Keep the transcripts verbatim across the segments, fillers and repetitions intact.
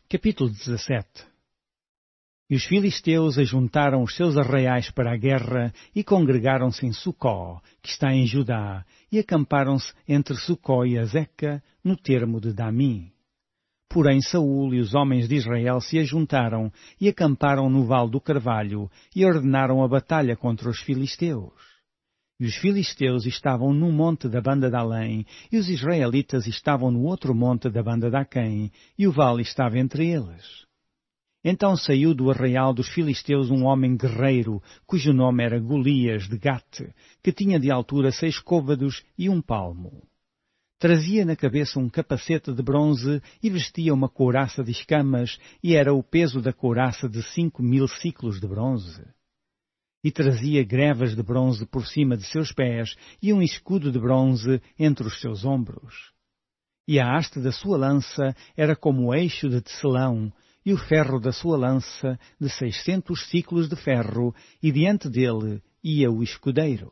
Capítulo dezassete. E os filisteus ajuntaram os seus arraiais para a guerra e congregaram-se em Sucó, que está em Judá, e acamparam-se entre Sucó e Azeca, no termo de Damim. Porém Saul e os homens de Israel se ajuntaram e acamparam no Vale do Carvalho e ordenaram a batalha contra os filisteus. E os filisteus estavam num monte da banda de além, e os israelitas estavam no outro monte da banda de Aquém, e o vale estava entre eles. Então saiu do arraial dos filisteus um homem guerreiro, cujo nome era Golias de Gate, que tinha de altura seis côvados e um palmo. Trazia na cabeça um capacete de bronze e vestia uma couraça de escamas, e era o peso da couraça de cinco mil ciclos de bronze. E trazia grevas de bronze por cima de seus pés e um escudo de bronze entre os seus ombros. E a haste da sua lança era como o eixo de tecelão, e o ferro da sua lança de seiscentos ciclos de ferro, e diante dele ia o escudeiro.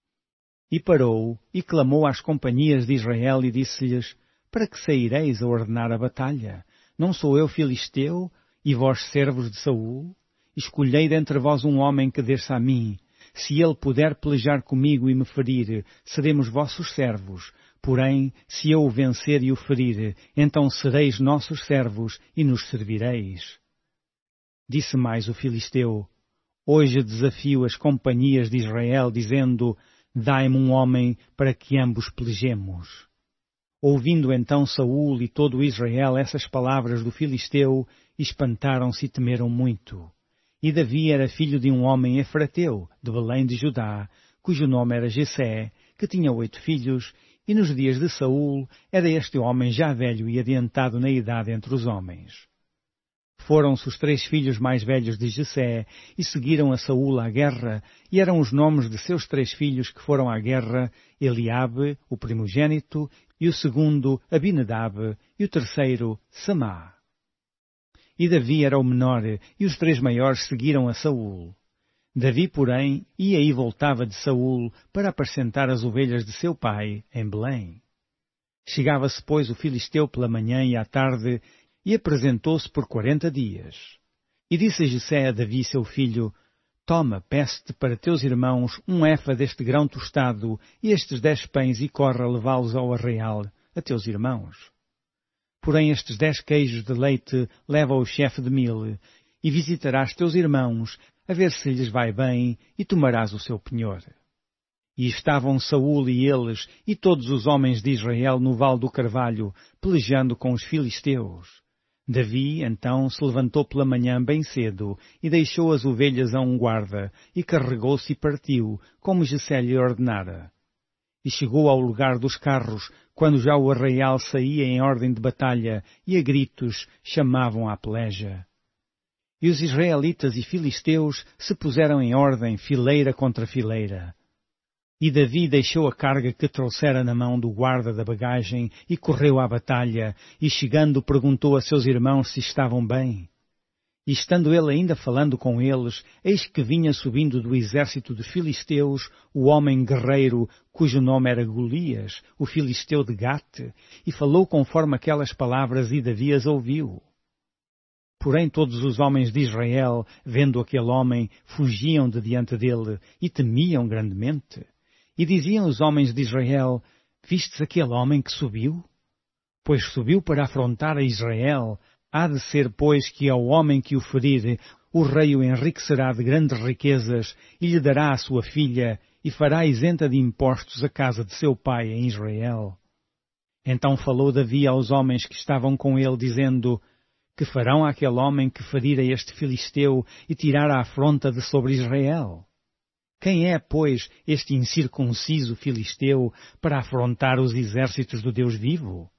E parou, e clamou às companhias de Israel, e disse-lhes: Para que saireis a ordenar a batalha? Não sou eu filisteu, e vós servos de Saul? Escolhei dentre vós um homem que desça a mim. Se ele puder pelejar comigo e me ferir, seremos vossos servos. Porém, se eu o vencer e o ferir, então sereis nossos servos e nos servireis. Disse mais o filisteu: Hoje desafio as companhias de Israel, dizendo: Dai-me um homem para que ambos pelejemos. Ouvindo então Saul e todo Israel essas palavras do filisteu, espantaram-se e temeram muito. E Davi era filho de um homem efrateu, de Belém de Judá, cujo nome era Jessé, que tinha oito filhos, e nos dias de Saul era este homem já velho e adiantado na idade entre os homens. Foram-se os três filhos mais velhos de Jessé e seguiram a Saul à guerra, e eram os nomes de seus três filhos que foram à guerra: Eliabe, o primogênito, e o segundo, Abinadab, e o terceiro, Samá. E Davi era o menor, e os três maiores seguiram a Saul. Davi, porém, ia e voltava de Saul para apacentar as ovelhas de seu pai em Belém. Chegava-se, pois, o filisteu pela manhã e à tarde, e apresentou-se por quarenta dias. E disse Jessé a Davi, seu filho: Toma, peço-te para teus irmãos um efa deste grão tostado e estes dez pães, e corre a levá-los ao arraial, a teus irmãos. Porém estes dez queijos de leite leva ao chefe de mil, e visitarás teus irmãos, a ver se lhes vai bem, e tomarás o seu penhor. E estavam Saul e eles, e todos os homens de Israel no Vale do Carvalho, pelejando com os filisteus. Davi, então, se levantou pela manhã bem cedo, e deixou as ovelhas a um guarda, e carregou-se e partiu, como Jessé lhe ordenara. E chegou ao lugar dos carros, quando já o arraial saía em ordem de batalha, e a gritos chamavam à peleja. E os israelitas e filisteus se puseram em ordem, fileira contra fileira. E Davi deixou a carga que trouxera na mão do guarda da bagagem e correu à batalha, e chegando perguntou a seus irmãos se estavam bem. E estando ele ainda falando com eles, eis que vinha subindo do exército dos filisteus o homem guerreiro, cujo nome era Golias, o filisteu de Gate, e falou conforme aquelas palavras, e Davi as ouviu. Porém todos os homens de Israel, vendo aquele homem, fugiam de diante dele, e temiam grandemente. E diziam os homens de Israel: Vistes aquele homem que subiu? Pois subiu para afrontar a Israel. Há de ser, pois, que ao homem que o ferir, o rei o enriquecerá de grandes riquezas, e lhe dará a sua filha, e fará isenta de impostos a casa de seu pai em Israel. Então falou Davi aos homens que estavam com ele, dizendo: Que farão àquele homem que ferir a este filisteu e tirar a afronta de sobre Israel? Quem é, pois, este incircunciso filisteu para afrontar os exércitos do Deus vivo?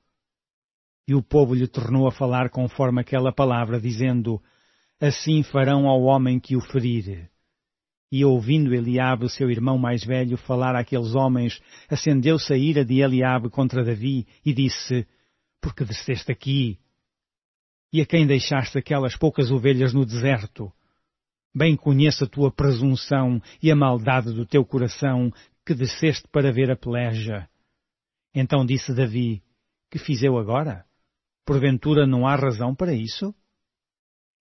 E o povo lhe tornou a falar conforme aquela palavra, dizendo: Assim farão ao homem que o ferir. E ouvindo Eliabe, seu irmão mais velho, falar àqueles homens, acendeu-se a ira de Eliabe contra Davi, e disse: Por que desceste aqui? E a quem deixaste aquelas poucas ovelhas no deserto? Bem conheço a tua presunção e a maldade do teu coração, que desceste para ver a peleja. Então disse Davi: Que fiz eu agora? Porventura não há razão para isso?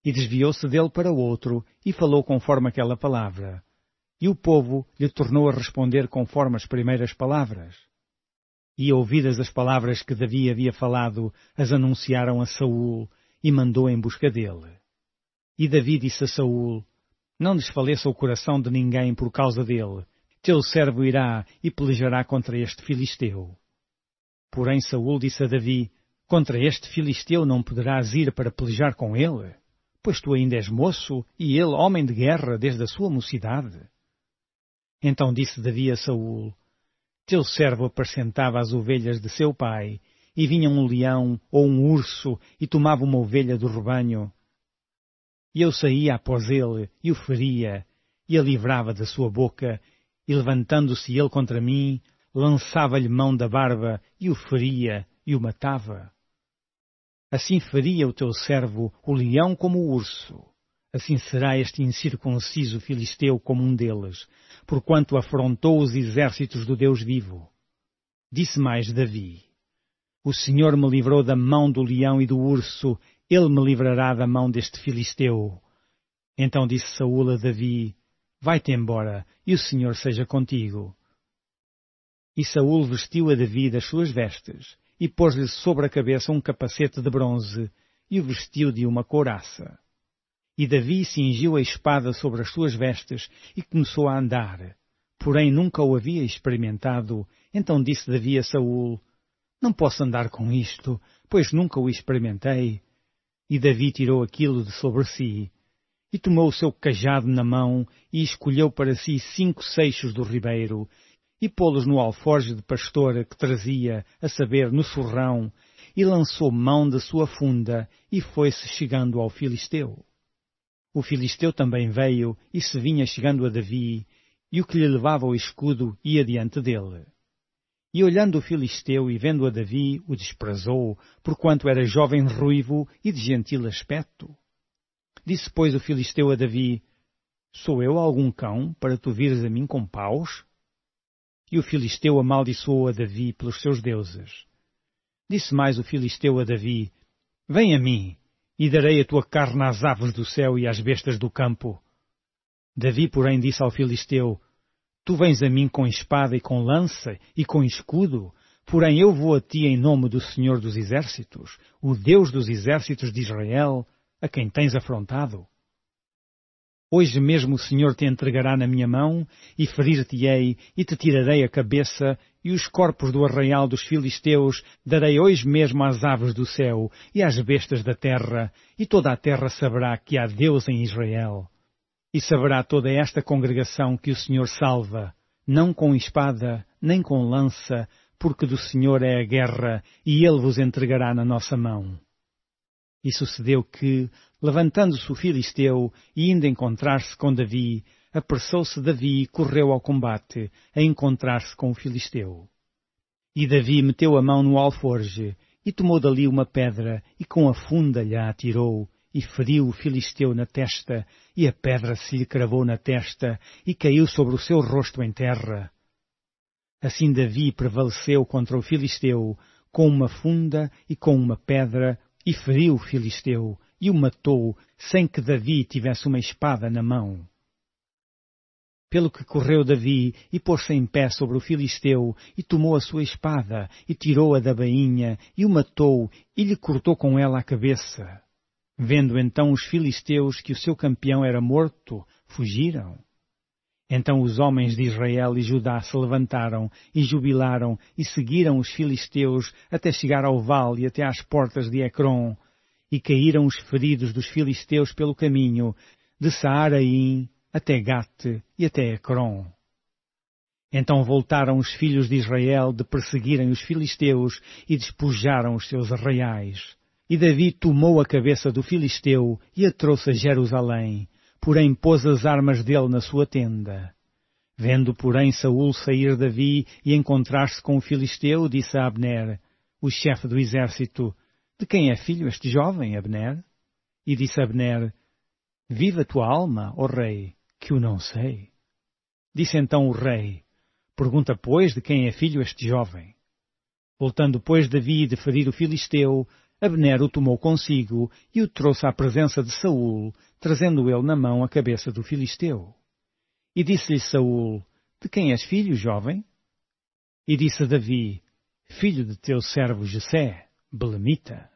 E desviou-se dele para outro, e falou conforme aquela palavra. E o povo lhe tornou a responder conforme as primeiras palavras. E ouvidas as palavras que Davi havia falado, as anunciaram a Saul, e mandou em busca dele. E Davi disse a Saul: Não desfaleça o coração de ninguém por causa dele. Teu servo irá e pelejará contra este filisteu. Porém Saul disse a Davi: Contra este filisteu não poderás ir para pelejar com ele, pois tu ainda és moço, e ele homem de guerra desde a sua mocidade. Então disse Davi a Saul: Teu servo apacentava as ovelhas de seu pai, e vinha um leão ou um urso e tomava uma ovelha do rebanho. E eu saía após ele, e o feria, e a livrava da sua boca, e levantando-se ele contra mim, lançava-lhe mão da barba, e o feria, e o matava. Assim faria o teu servo o leão como o urso. Assim será este incircunciso filisteu como um deles, porquanto afrontou os exércitos do Deus vivo. Disse mais Davi: O Senhor me livrou da mão do leão e do urso, ele me livrará da mão deste filisteu. Então disse Saul a Davi: Vai-te embora, e o Senhor seja contigo. E Saul vestiu a Davi das suas vestes, e pôs-lhe sobre a cabeça um capacete de bronze, e o vestiu de uma couraça. E Davi cingiu a espada sobre as suas vestes, e começou a andar. Porém nunca o havia experimentado. Então disse Davi a Saul: Não posso andar com isto, pois nunca o experimentei. E Davi tirou aquilo de sobre si, e tomou o seu cajado na mão, e escolheu para si cinco seixos do ribeiro, e pô-los no alforje de pastor que trazia, a saber, no surrão, e lançou mão da sua funda, e foi-se chegando ao filisteu. O filisteu também veio, e se vinha chegando a Davi, e o que lhe levava o escudo ia diante dele. E olhando o filisteu e vendo a Davi, o desprezou, porquanto era jovem ruivo e de gentil aspecto. Disse, pois, o filisteu a Davi: Sou eu algum cão, para tu vires a mim com paus? E o filisteu amaldiçoou a Davi pelos seus deuses. Disse mais o filisteu a Davi: Vem a mim, e darei a tua carne às aves do céu e às bestas do campo. Davi, porém, disse ao filisteu: Tu vens a mim com espada e com lança e com escudo, porém eu vou a ti em nome do Senhor dos Exércitos, o Deus dos Exércitos de Israel, a quem tens afrontado. Hoje mesmo o Senhor te entregará na minha mão, e ferir-te-ei, e te tirarei a cabeça, e os corpos do arraial dos filisteus darei hoje mesmo às aves do céu e às bestas da terra, e toda a terra saberá que há Deus em Israel. E saberá toda esta congregação que o Senhor salva, não com espada, nem com lança, porque do Senhor é a guerra, e Ele vos entregará na nossa mão. E sucedeu que, levantando-se o filisteu, e indo encontrar-se com Davi, apressou-se Davi e correu ao combate, a encontrar-se com o filisteu. E Davi meteu a mão no alforje, e tomou dali uma pedra, e com a funda lhe a atirou, e feriu o filisteu na testa, e a pedra se lhe cravou na testa, e caiu sobre o seu rosto em terra. Assim Davi prevaleceu contra o filisteu, com uma funda e com uma pedra, e feriu o filisteu, e o matou, sem que Davi tivesse uma espada na mão. Pelo que correu Davi, e pôs-se em pé sobre o filisteu, e tomou a sua espada, e tirou-a da bainha, e o matou, e lhe cortou com ela a cabeça. Vendo então os filisteus que o seu campeão era morto, fugiram. Então os homens de Israel e Judá se levantaram, e jubilaram, e seguiram os filisteus, até chegar ao vale e até às portas de Ecrom, e caíram os feridos dos filisteus pelo caminho, de Saaraim até Gate e até Ecrom. Então voltaram os filhos de Israel de perseguirem os filisteus, e despojaram os seus arraiais. E Davi tomou a cabeça do filisteu, e a trouxe a Jerusalém, porém pôs as armas dele na sua tenda. Vendo, porém, Saul sair Davi e encontrar-se com o filisteu, disse a Abner, o chefe do exército: De quem é filho este jovem, Abner? E disse Abner: Viva a tua alma, ó rei, que o não sei. Disse então o rei: Pergunta, pois, de quem é filho este jovem. Voltando, pois, Davi de ferir o filisteu, Abner o tomou consigo e o trouxe à presença de Saul, trazendo ele na mão a cabeça do filisteu. E disse-lhe Saul: De quem és filho, jovem? E disse Davi: Filho de teu servo Jessé, belemita.